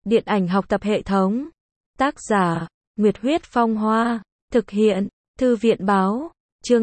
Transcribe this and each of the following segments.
Điện ảnh học tập hệ thống. Tác giả, Nguyệt Huyết Phong Hoa. Thực hiện, Thư viện Báo. Chương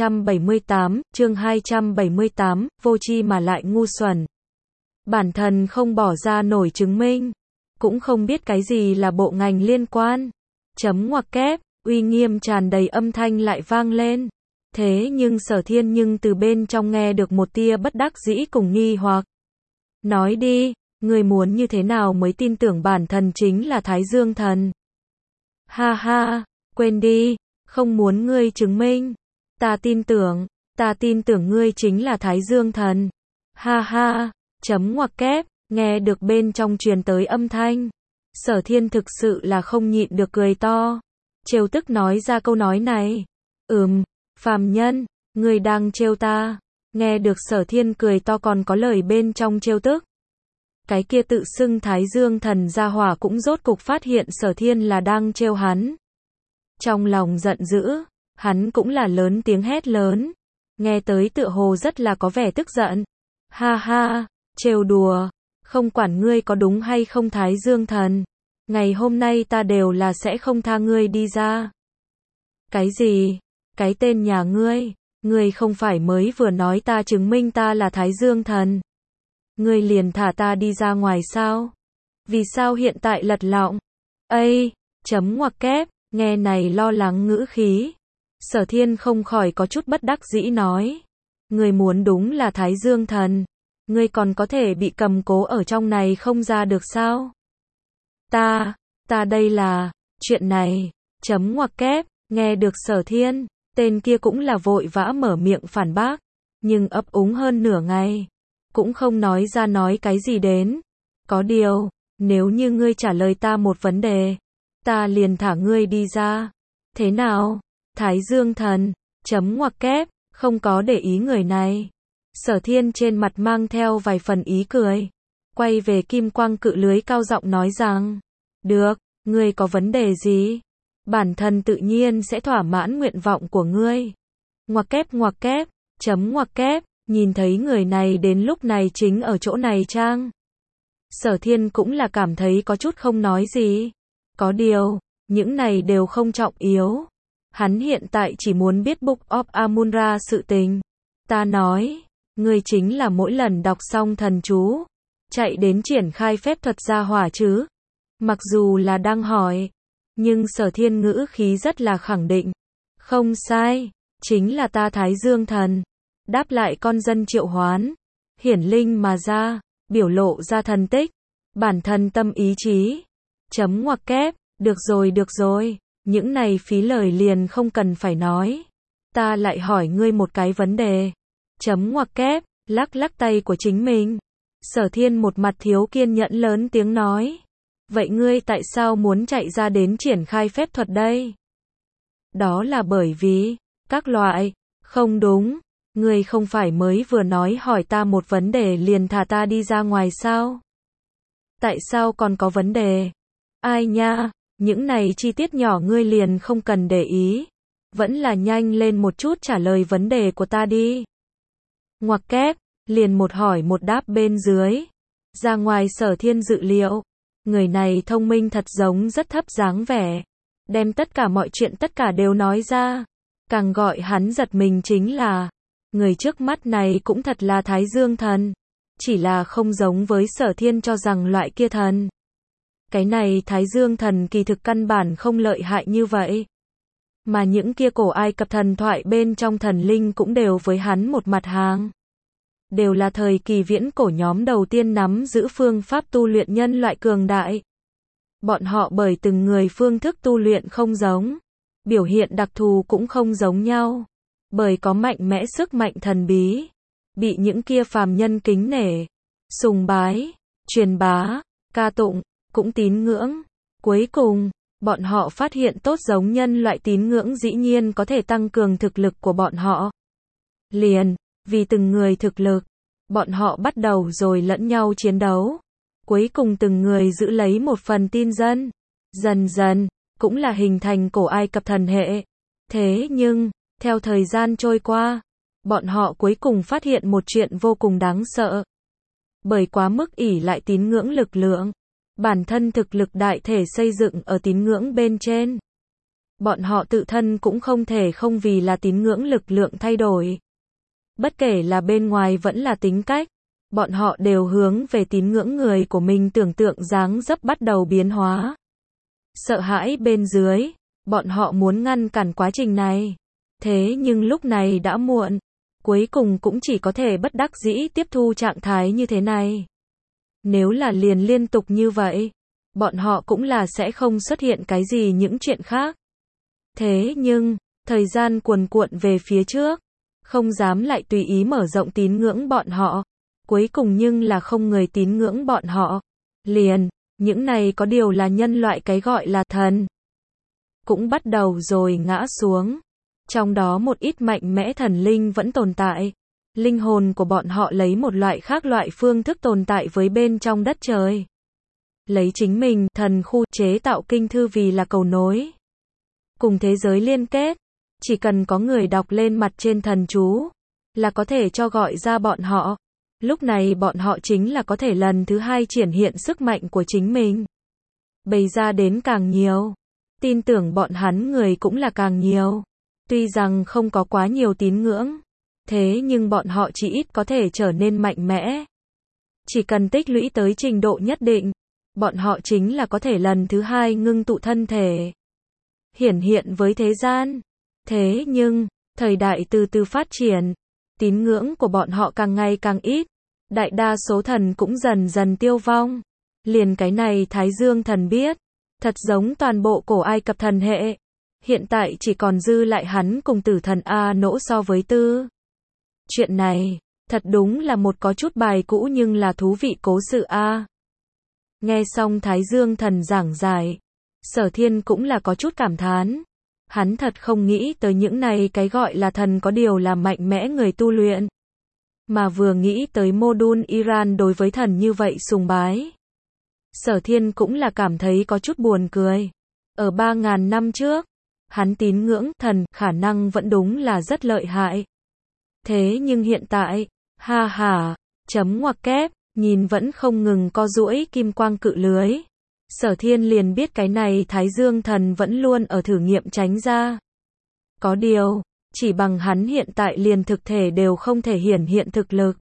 278, vô tri mà lại ngu xuẩn. Bản thân không bỏ ra nổi chứng minh, cũng không biết cái gì là bộ ngành liên quan. Chấm ngoặc kép, uy nghiêm tràn đầy âm thanh lại vang lên. Thế nhưng Sở Thiên nhưng từ bên trong nghe được một tia bất đắc dĩ cùng nghi hoặc. Nói đi, ngươi muốn như thế nào mới tin tưởng bản thân chính là Thái Dương Thần? Ha ha, quên đi, không muốn ngươi chứng minh. Ta tin tưởng ngươi chính là Thái Dương Thần. Ha ha, chấm ngoặc kép, nghe được bên trong truyền tới âm thanh. Sở Thiên thực sự là không nhịn được cười to. Trêu tức nói ra câu nói này. Phàm nhân, ngươi đang trêu ta. Nghe được Sở Thiên cười to còn có lời bên trong trêu tức. Cái kia tự xưng Thái Dương Thần gia hỏa cũng rốt cục phát hiện Sở Thiên là đang trêu hắn. Trong lòng giận dữ, hắn cũng là lớn tiếng hét lớn. Nghe tới tựa hồ rất là có vẻ tức giận. Ha ha, trêu đùa, không quản ngươi có đúng hay không Thái Dương Thần. Ngày hôm nay ta đều là sẽ không tha ngươi đi ra. Cái gì? Cái tên nhà ngươi không phải mới vừa nói ta chứng minh ta là Thái Dương Thần. Ngươi liền thả ta đi ra ngoài sao? Vì sao hiện tại lật lọng? Chấm ngoặc kép, nghe này lo lắng ngữ khí. Sở Thiên không khỏi có chút bất đắc dĩ nói. Ngươi muốn đúng là Thái Dương Thần. Ngươi còn có thể bị cầm cố ở trong này không ra được sao? Ta đây là, chuyện này, chấm ngoặc kép, nghe được Sở Thiên, tên kia cũng là vội vã mở miệng phản bác, nhưng ấp úng hơn nửa ngày, cũng không nói ra nói cái gì đến. Có điều, nếu như ngươi trả lời ta một vấn đề, ta liền thả ngươi đi ra. Thế nào? Thái Dương Thần, chấm ngoặc kép, không có để ý người này. Sở Thiên trên mặt mang theo vài phần ý cười, quay về kim quang cự lưới cao giọng nói rằng, được, ngươi có vấn đề gì? Bản thân tự nhiên sẽ thỏa mãn nguyện vọng của ngươi. Ngoặc kép, chấm ngoặc kép, nhìn thấy người này đến lúc này chính ở chỗ này chăng? Sở Thiên cũng là cảm thấy có chút không nói gì. Có điều, những này đều không trọng yếu. Hắn hiện tại chỉ muốn biết Book of Amun-Ra sự tình. Ta nói, ngươi chính là mỗi lần đọc xong thần chú, chạy đến triển khai phép thuật gia hỏa chứ? Mặc dù là đang hỏi, nhưng Sở Thiên ngữ khí rất là khẳng định. Không sai, chính là ta Thái Dương Thần. Đáp lại con dân triệu hoán, hiển linh mà ra, biểu lộ ra thần tích, bản thân tâm ý chí. Chấm ngoặc kép, được rồi, những này phí lời liền không cần phải nói. Ta lại hỏi ngươi một cái vấn đề. Chấm ngoặc kép, lắc tay của chính mình. Sở Thiên một mặt thiếu kiên nhẫn lớn tiếng nói. Vậy ngươi tại sao muốn chạy ra đến triển khai phép thuật đây? Đó là bởi vì, các loại, không đúng. Ngươi không phải mới vừa nói hỏi ta một vấn đề liền thả ta đi ra ngoài sao? Tại sao còn có vấn đề? Ai nha, những này chi tiết nhỏ ngươi liền không cần để ý. Vẫn là nhanh lên một chút trả lời vấn đề của ta đi. Ngoặc kép, liền một hỏi một đáp bên dưới. Ra ngoài Sở Thiên dự liệu. Người này thông minh thật giống rất thấp dáng vẻ. Đem tất cả mọi chuyện tất cả đều nói ra. Càng gọi hắn giật mình chính là, người trước mắt này cũng thật là Thái Dương Thần. Chỉ là không giống với Sở Thiên cho rằng loại kia thần. Cái này Thái Dương Thần kỳ thực căn bản không lợi hại như vậy. Mà những kia cổ Ai Cập thần thoại bên trong thần linh cũng đều với hắn một mặt hàng. Đều là thời kỳ viễn cổ nhóm đầu tiên nắm giữ phương pháp tu luyện nhân loại cường đại. Bọn họ bởi từng người phương thức tu luyện không giống, biểu hiện đặc thù cũng không giống nhau. Bởi có mạnh mẽ sức mạnh thần bí, bị những kia phàm nhân kính nể, sùng bái, truyền bá, ca tụng, cũng tín ngưỡng. Cuối cùng, bọn họ phát hiện tốt giống nhân loại tín ngưỡng dĩ nhiên có thể tăng cường thực lực của bọn họ. Liền, vì từng người thực lực, bọn họ bắt đầu rồi lẫn nhau chiến đấu. Cuối cùng từng người giữ lấy một phần tin dân. Dần dần, cũng là hình thành cổ Ai Cập thần hệ. Thế nhưng, theo thời gian trôi qua, bọn họ cuối cùng phát hiện một chuyện vô cùng đáng sợ. Bởi quá mức ỷ lại tín ngưỡng lực lượng, Bản thân thực lực đại thể xây dựng ở tín ngưỡng bên trên. Bọn họ tự thân cũng không thể không vì là tín ngưỡng lực lượng thay đổi. Bất kể là bên ngoài vẫn là tính cách, bọn họ đều hướng về tín ngưỡng người của mình tưởng tượng dáng dấp bắt đầu biến hóa. Sợ hãi bên dưới, bọn họ muốn ngăn cản quá trình này. Thế nhưng lúc này đã muộn, cuối cùng cũng chỉ có thể bất đắc dĩ tiếp thu trạng thái như thế này. Nếu là liền liên tục như vậy, bọn họ cũng là sẽ không xuất hiện cái gì những chuyện khác. Thế nhưng, thời gian cuồn cuộn về phía trước, không dám lại tùy ý mở rộng tín ngưỡng bọn họ. Cuối cùng nhưng là không người tín ngưỡng bọn họ. Liền, những này có điều là nhân loại cái gọi là thần. Cũng bắt đầu rồi ngã xuống. Trong đó một ít mạnh mẽ thần linh vẫn tồn tại. Linh hồn của bọn họ lấy một loại khác loại phương thức tồn tại với bên trong đất trời. Lấy chính mình, thần khu chế tạo kinh thư vì là cầu nối. Cùng thế giới liên kết. Chỉ cần có người đọc lên mặt trên thần chú, là có thể cho gọi ra bọn họ. Lúc này bọn họ chính là có thể lần thứ hai triển hiện sức mạnh của chính mình. Bày ra đến càng nhiều. Tin tưởng bọn hắn người cũng là càng nhiều. Tuy rằng không có quá nhiều tín ngưỡng. Thế nhưng bọn họ chỉ ít có thể trở nên mạnh mẽ. Chỉ cần tích lũy tới trình độ nhất định. Bọn họ chính là có thể lần thứ hai ngưng tụ thân thể. Hiển hiện với thế gian. Thế nhưng, thời đại từ từ phát triển. Tín ngưỡng của bọn họ càng ngày càng ít. Đại đa số thần cũng dần dần tiêu vong. Liền cái này Thái Dương thần biết. Thật giống toàn bộ cổ Ai Cập thần hệ. Hiện tại chỉ còn dư lại hắn cùng tử thần A Nỗ so với Tư. Chuyện này, thật đúng là một có chút bài cũ nhưng là thú vị cố sự A. Nghe xong Thái Dương thần giảng giải. Sở Thiên cũng là có chút cảm thán. Hắn thật không nghĩ tới những này cái gọi là thần có điều là mạnh mẽ người tu luyện. Mà vừa nghĩ tới mô-đun Iran đối với thần như vậy sùng bái. Sở Thiên cũng là cảm thấy có chút buồn cười. Ở 3.000 năm trước, hắn tín ngưỡng thần khả năng vẫn đúng là rất lợi hại. Thế nhưng hiện tại, ha ha, chấm ngoặc kép, nhìn vẫn không ngừng co duỗi kim quang cự lưới. Sở Thiên liền biết cái này Thái Dương thần vẫn luôn ở thử nghiệm tránh ra. Có điều, chỉ bằng hắn hiện tại liền thực thể đều không thể hiển hiện thực lực.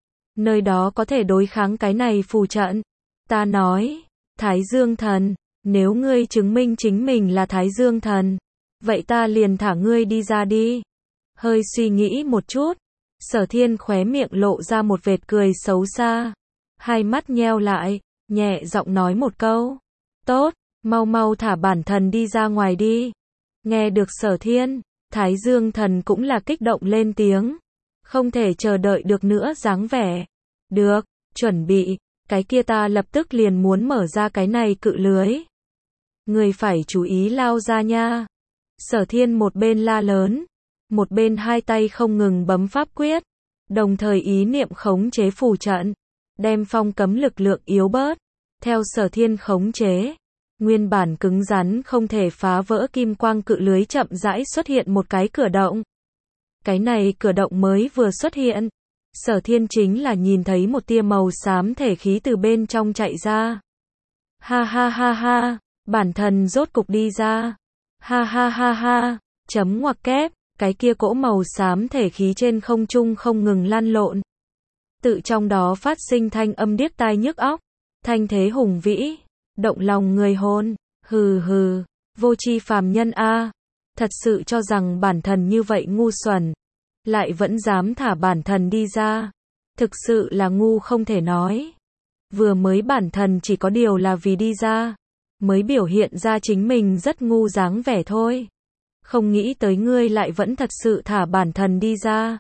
Nơi đó có thể đối kháng cái này phù trận. Ta nói, Thái Dương thần, nếu ngươi chứng minh chính mình là Thái Dương thần, vậy ta liền thả ngươi đi ra đi. Hơi suy nghĩ một chút, Sở Thiên khóe miệng lộ ra một vệt cười xấu xa. Hai mắt nheo lại, nhẹ giọng nói một câu. Tốt, mau mau thả bản thần đi ra ngoài đi. Nghe được Sở Thiên, Thái Dương thần cũng là kích động lên tiếng. Không thể chờ đợi được nữa dáng vẻ. Được, chuẩn bị, cái kia ta lập tức liền muốn mở ra cái này cự lưới. Người phải chú ý lao ra nha. Sở Thiên một bên la lớn, một bên hai tay không ngừng bấm pháp quyết, đồng thời ý niệm khống chế phù trận, đem phong cấm lực lượng yếu bớt. Theo Sở Thiên khống chế, nguyên bản cứng rắn không thể phá vỡ kim quang cự lưới chậm rãi xuất hiện một cái cửa động. Cái này cửa động mới vừa xuất hiện, Sở Thiên chính là nhìn thấy một tia màu xám thể khí từ bên trong chạy ra. Ha ha ha ha, bản thần rốt cục đi ra. Ha ha ha ha, chấm ngoặc kép, cái kia cỗ màu xám thể khí trên không trung không ngừng lăn lộn. Tự trong đó phát sinh thanh âm điếc tai nhức óc, thanh thế hùng vĩ, động lòng người hồn. Hừ hừ, vô tri phàm nhân a, thật sự cho rằng bản thần như vậy ngu xuẩn, lại vẫn dám thả bản thần đi ra. Thực sự là ngu không thể nói. Vừa mới bản thần chỉ có điều là vì đi ra, mới biểu hiện ra chính mình rất ngu dáng vẻ thôi. Không nghĩ tới ngươi lại vẫn thật sự thả bản thần đi ra.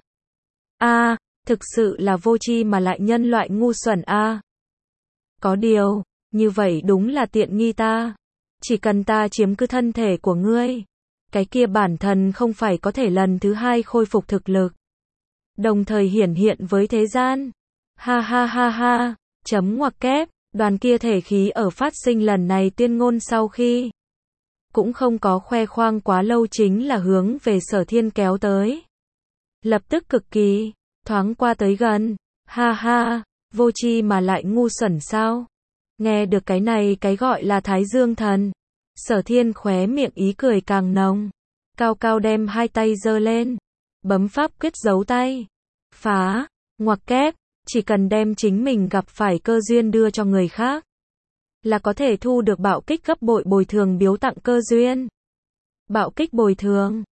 A, thực sự là vô tri mà lại nhân loại ngu xuẩn a. Có điều, như vậy đúng là tiện nghi ta. Chỉ cần ta chiếm cứ thân thể của ngươi, cái kia bản thần không phải có thể lần thứ hai khôi phục thực lực, đồng thời hiển hiện với thế gian. Ha ha ha ha, chấm ngoặc kép, đoàn kia thể khí ở phát sinh lần này tuyên ngôn sau khi cũng không có khoe khoang quá lâu chính là hướng về Sở Thiên kéo tới. Lập tức cực kỳ, thoáng qua tới gần. Ha ha, vô tri mà lại ngu xuẩn sao? Nghe được cái này cái gọi là Thái Dương thần. Sở Thiên khóe miệng ý cười càng nồng. Cao cao đem hai tay giơ lên. Bấm pháp quyết giấu tay. Phá. Ngoặc kép. Chỉ cần đem chính mình gặp phải cơ duyên đưa cho người khác. Là có thể thu được bạo kích gấp bội bồi thường biếu tặng cơ duyên. Bạo kích bồi thường.